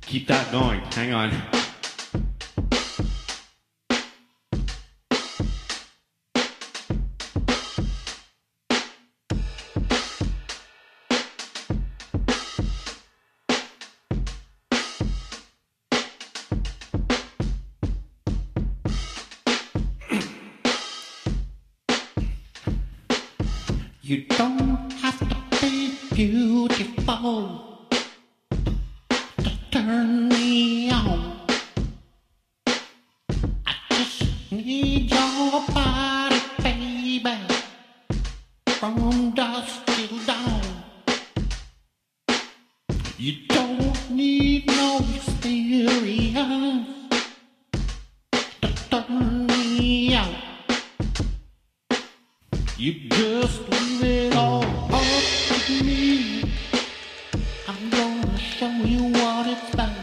Keep that going. Hang on. You don't have to be beautiful to turn me on. I just need your body, baby, from dusk till dawn. You don't need no experience to turn me on. You just leave it all up to me. I'm gonna show you what it's about.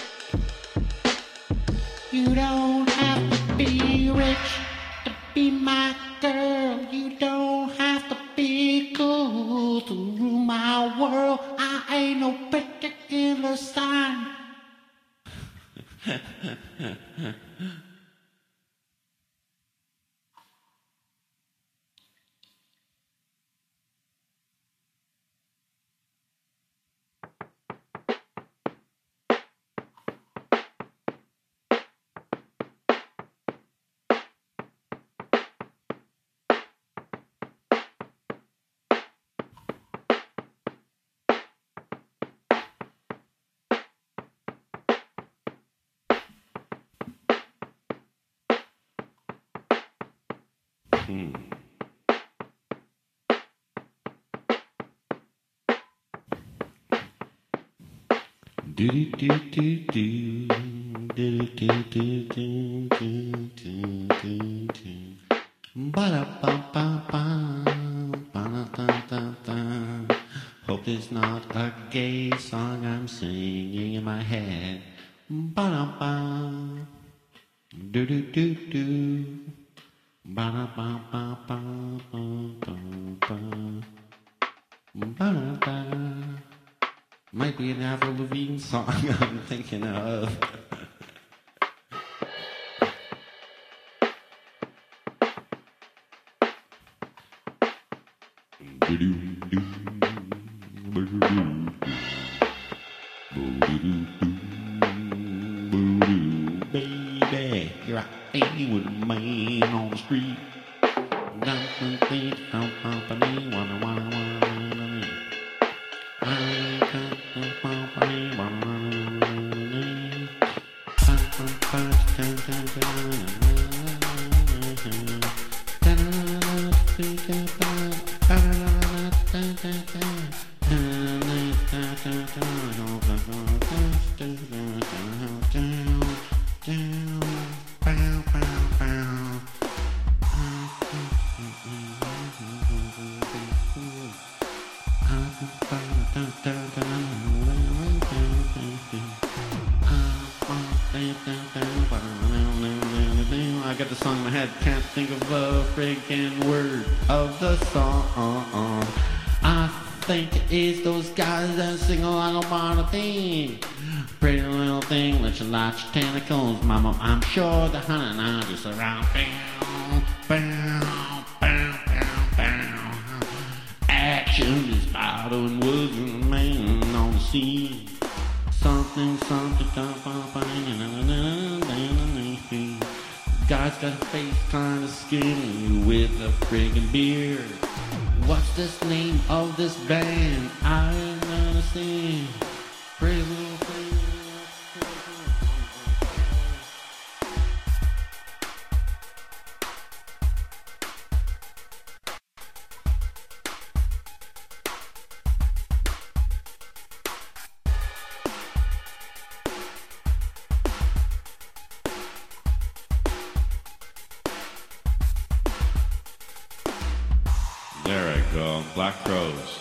You don't have to be rich to be my girl. You don't have to be cool to rule my world. I ain't no particular sign. Do do do do do do do do do do do do do. Ba da ba ba ba ba da da da. Hope it's not a gay song I'm singing in my head. Ba da ba do do do do. Ba da ba ba ba ba ba ba. Ba da da. Might be an Avril Lavigne song I'm thinking of. Baby, you're out there with a man on the street. I got the song in my head, can't think of a freaking word of the song. I think it is those guys that sing along about a thing. Pretty little thing, let you latch your tentacles, mama. I'm sure the honey and I just around. Action is battling woods and a man on the scene. Something, guy's got a face kinda skinny with a friggin' beard. What's this name of this band? I don't understand. Pretty little thing. There I go, Black Crowes.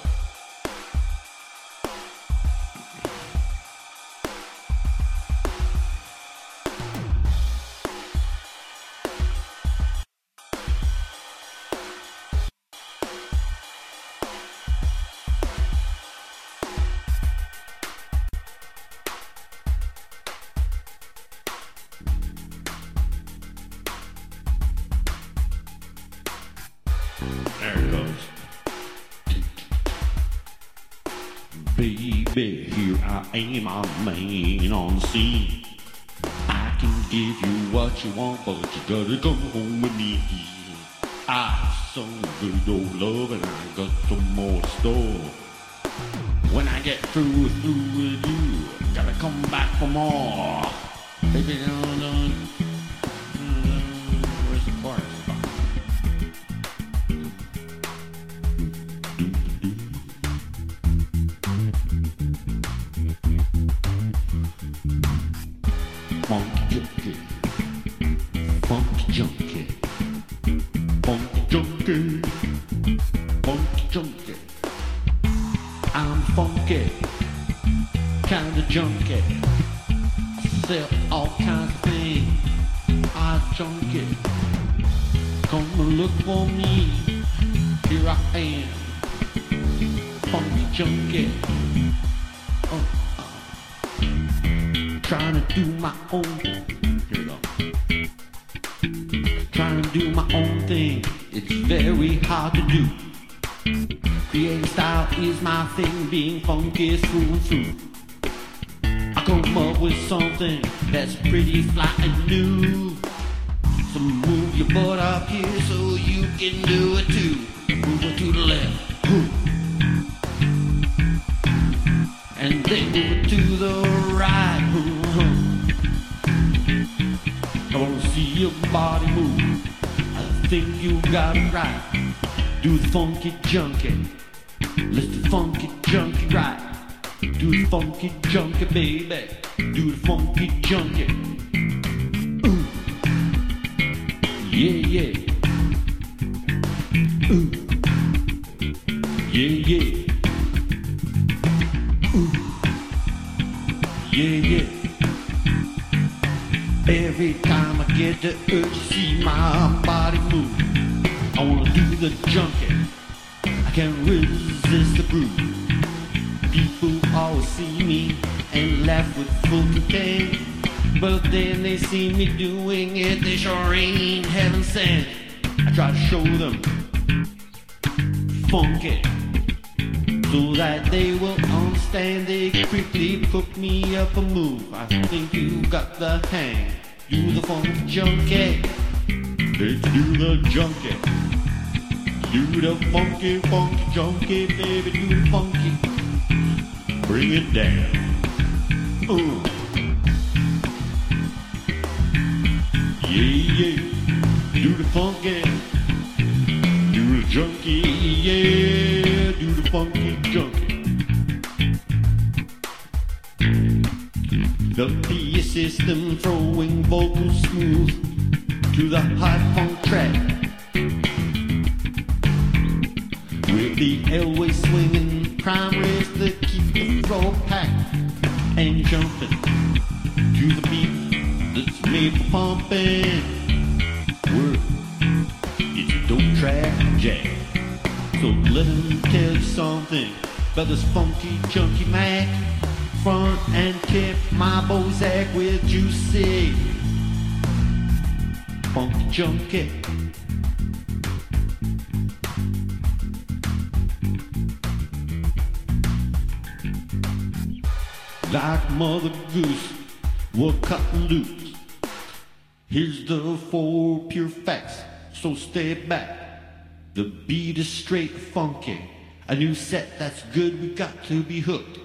Baby, here I am, I'm a man on the scene. I can give you what you want, but you gotta come home with me. I have some good old love and I got some more to store. When I get through with you, gotta come back for more. Baby, where's the chorus? Funky junkie, funky junkie, funky junkie, funky junkie. I'm funky, kinda junkie. Sell all kinds of things. I'm junkie. Come and look for me. Here I am, funky junkie. Trying to do my own. Here we go. Trying to do my own thing. It's very hard to do. Creating style is my thing. Being funky is through and through. I come up with something that's pretty fly and new. So move your butt up here so you can do it too. Move it to the left. And then move it to the right. I wanna see your body move. I think you got it right. Do the funky junkie. Let's do funky junkie right. Do the funky junkie, baby. Do the funky junkie. Yeah, yeah. Yeah, yeah. Yeah, yeah. Every time I get the urge to see my body move, I wanna do the junkie. I can't resist the groove. People always see me and laugh with full contempt, but then they see me doing it, they sure ain't heaven sent. I try to show them funky, so that they will understand. They quickly put me up a move. I think you got the hang. Do the funky junkie. Let's do the junkie. Do the funky, funky junkie, baby. Do the funky. Bring it down. Yeah, yeah. Do the funky. Do the junkie, yeah. Do the funky junkie. The PA system throwing vocals smooth to the high funk track, with the airway swinging, prime race to keep the floor packed and jumping to the beat that's made for pumping. Word, it's a dope track jack. So let me tell you something about this funky junkie Mac. Front and tip my Bozak with juicy funky junkie. Like Mother Goose, we're cutting loose. Here's the 4 pure facts, so stay back. The beat is straight funky. A new set that's good, we got to be hooked.